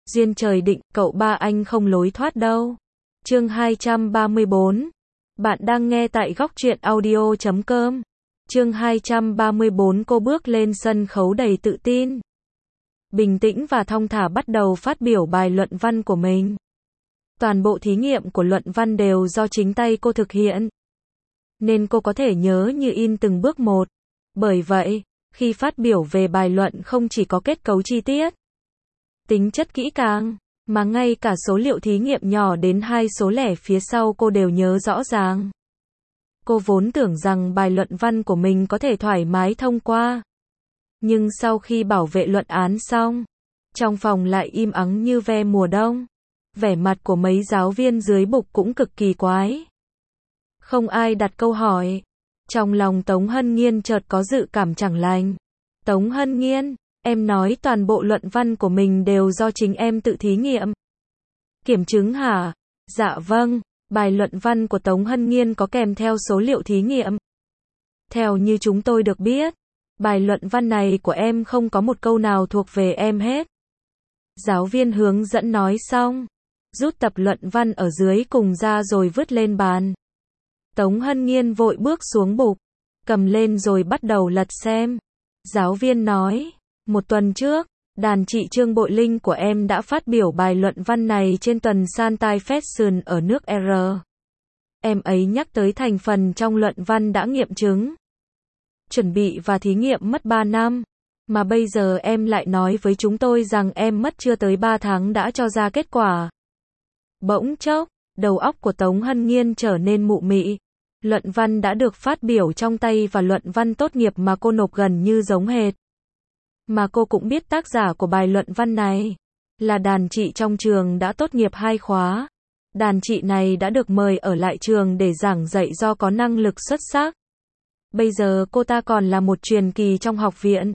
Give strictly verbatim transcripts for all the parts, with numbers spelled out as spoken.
Duyên trời định, cậu ba anh không lối thoát đâu. Chương hai trăm ba mươi bốn. Bạn đang nghe tại góc truyện audio chấm com. Chương hai trăm ba mươi bốn. Cô bước lên sân khấu đầy tự tin, bình tĩnh và thong thả bắt đầu phát biểu bài luận văn của mình. Toàn bộ thí nghiệm của luận văn đều do chính tay cô thực hiện, nên cô có thể nhớ như in từng bước một. Bởi vậy, khi phát biểu về bài luận không chỉ có kết cấu chi tiết, tính chất kỹ càng, mà ngay cả số liệu thí nghiệm nhỏ đến hai số lẻ phía sau cô đều nhớ rõ ràng. Cô vốn tưởng rằng bài luận văn của mình có thể thoải mái thông qua. Nhưng sau khi bảo vệ luận án xong, trong phòng lại im ắng như ve mùa đông. Vẻ mặt của mấy giáo viên dưới bục cũng cực kỳ quái. Không ai đặt câu hỏi. Trong lòng Tống Hân Nghiên chợt có dự cảm chẳng lành. Tống Hân Nghiên, em nói toàn bộ luận văn của mình đều do chính em tự thí nghiệm, kiểm chứng hả? Dạ vâng, bài luận văn của Tống Hân Nghiên có kèm theo số liệu thí nghiệm. Theo như chúng tôi được biết, bài luận văn này của em không có một câu nào thuộc về em hết. Giáo viên hướng dẫn nói xong, rút tập luận văn ở dưới cùng ra rồi vứt lên bàn. Tống Hân Nghiên vội bước xuống bục, cầm lên rồi bắt đầu lật xem. Giáo viên nói, một tuần trước, đàn chị Trương Bội Linh của em đã phát biểu bài luận văn này trên tuần Shanghai Fashion ở nước R. Em ấy nhắc tới thành phần trong luận văn đã nghiệm chứng, chuẩn bị và thí nghiệm mất ba năm, mà bây giờ em lại nói với chúng tôi rằng em mất chưa tới ba tháng đã cho ra kết quả. Bỗng chốc, đầu óc của Tống Hân Nghiên trở nên mụ mị. Luận văn đã được phát biểu trong tay và luận văn tốt nghiệp mà cô nộp gần như giống hệt. Mà cô cũng biết tác giả của bài luận văn này là đàn chị trong trường đã tốt nghiệp hai khóa. Đàn chị này đã được mời ở lại trường để giảng dạy do có năng lực xuất sắc. Bây giờ cô ta còn là một truyền kỳ trong học viện.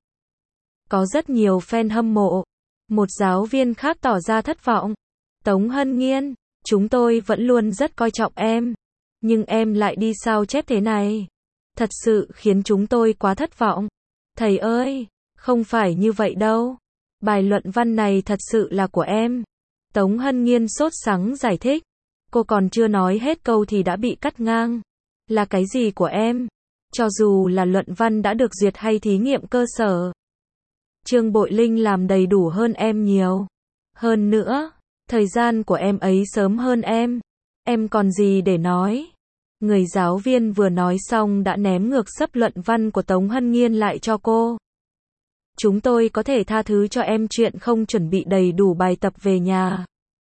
Có rất nhiều fan hâm mộ. Một giáo viên khác tỏ ra thất vọng. Tống Hân Nghiên, chúng tôi vẫn luôn rất coi trọng em. Nhưng em lại đi sao chép thế này. Thật sự khiến chúng tôi quá thất vọng. Thầy ơi, không phải như vậy đâu. Bài luận văn này thật sự là của em. Tống Hân Nghiên sốt sắng giải thích. Cô còn chưa nói hết câu thì đã bị cắt ngang. Là cái gì của em? Cho dù là luận văn đã được duyệt hay thí nghiệm cơ sở, Trương Bội Linh làm đầy đủ hơn em nhiều. Hơn nữa, thời gian của em ấy sớm hơn em. Em còn gì để nói? Người giáo viên vừa nói xong đã ném ngược sấp luận văn của Tống Hân Nghiên lại cho cô. Chúng tôi có thể tha thứ cho em chuyện không chuẩn bị đầy đủ bài tập về nhà.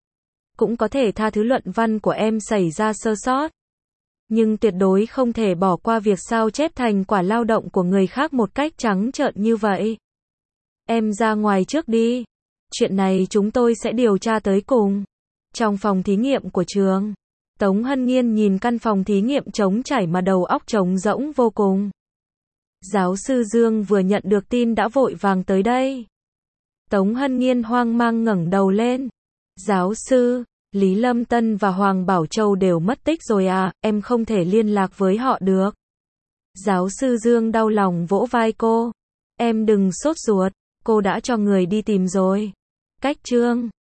Cũng có thể tha thứ luận văn của em xảy ra sơ sót. Nhưng tuyệt đối không thể bỏ qua việc sao chép thành quả lao động của người khác một cách trắng trợn như vậy. Em ra ngoài trước đi. Chuyện này chúng tôi sẽ điều tra tới cùng. Trong phòng thí nghiệm của trường, Tống Hân Nghiên nhìn căn phòng thí nghiệm trống trải mà đầu óc trống rỗng vô cùng. Giáo sư Dương vừa nhận được tin đã vội vàng tới đây. Tống Hân Nghiên hoang mang ngẩng đầu lên. Giáo sư, Lý Lâm Tân và Hoàng Bảo Châu đều mất tích rồi à, em không thể liên lạc với họ được. Giáo sư Dương đau lòng vỗ vai cô. Em đừng sốt ruột, cô đã cho người đi tìm rồi. Cách Trương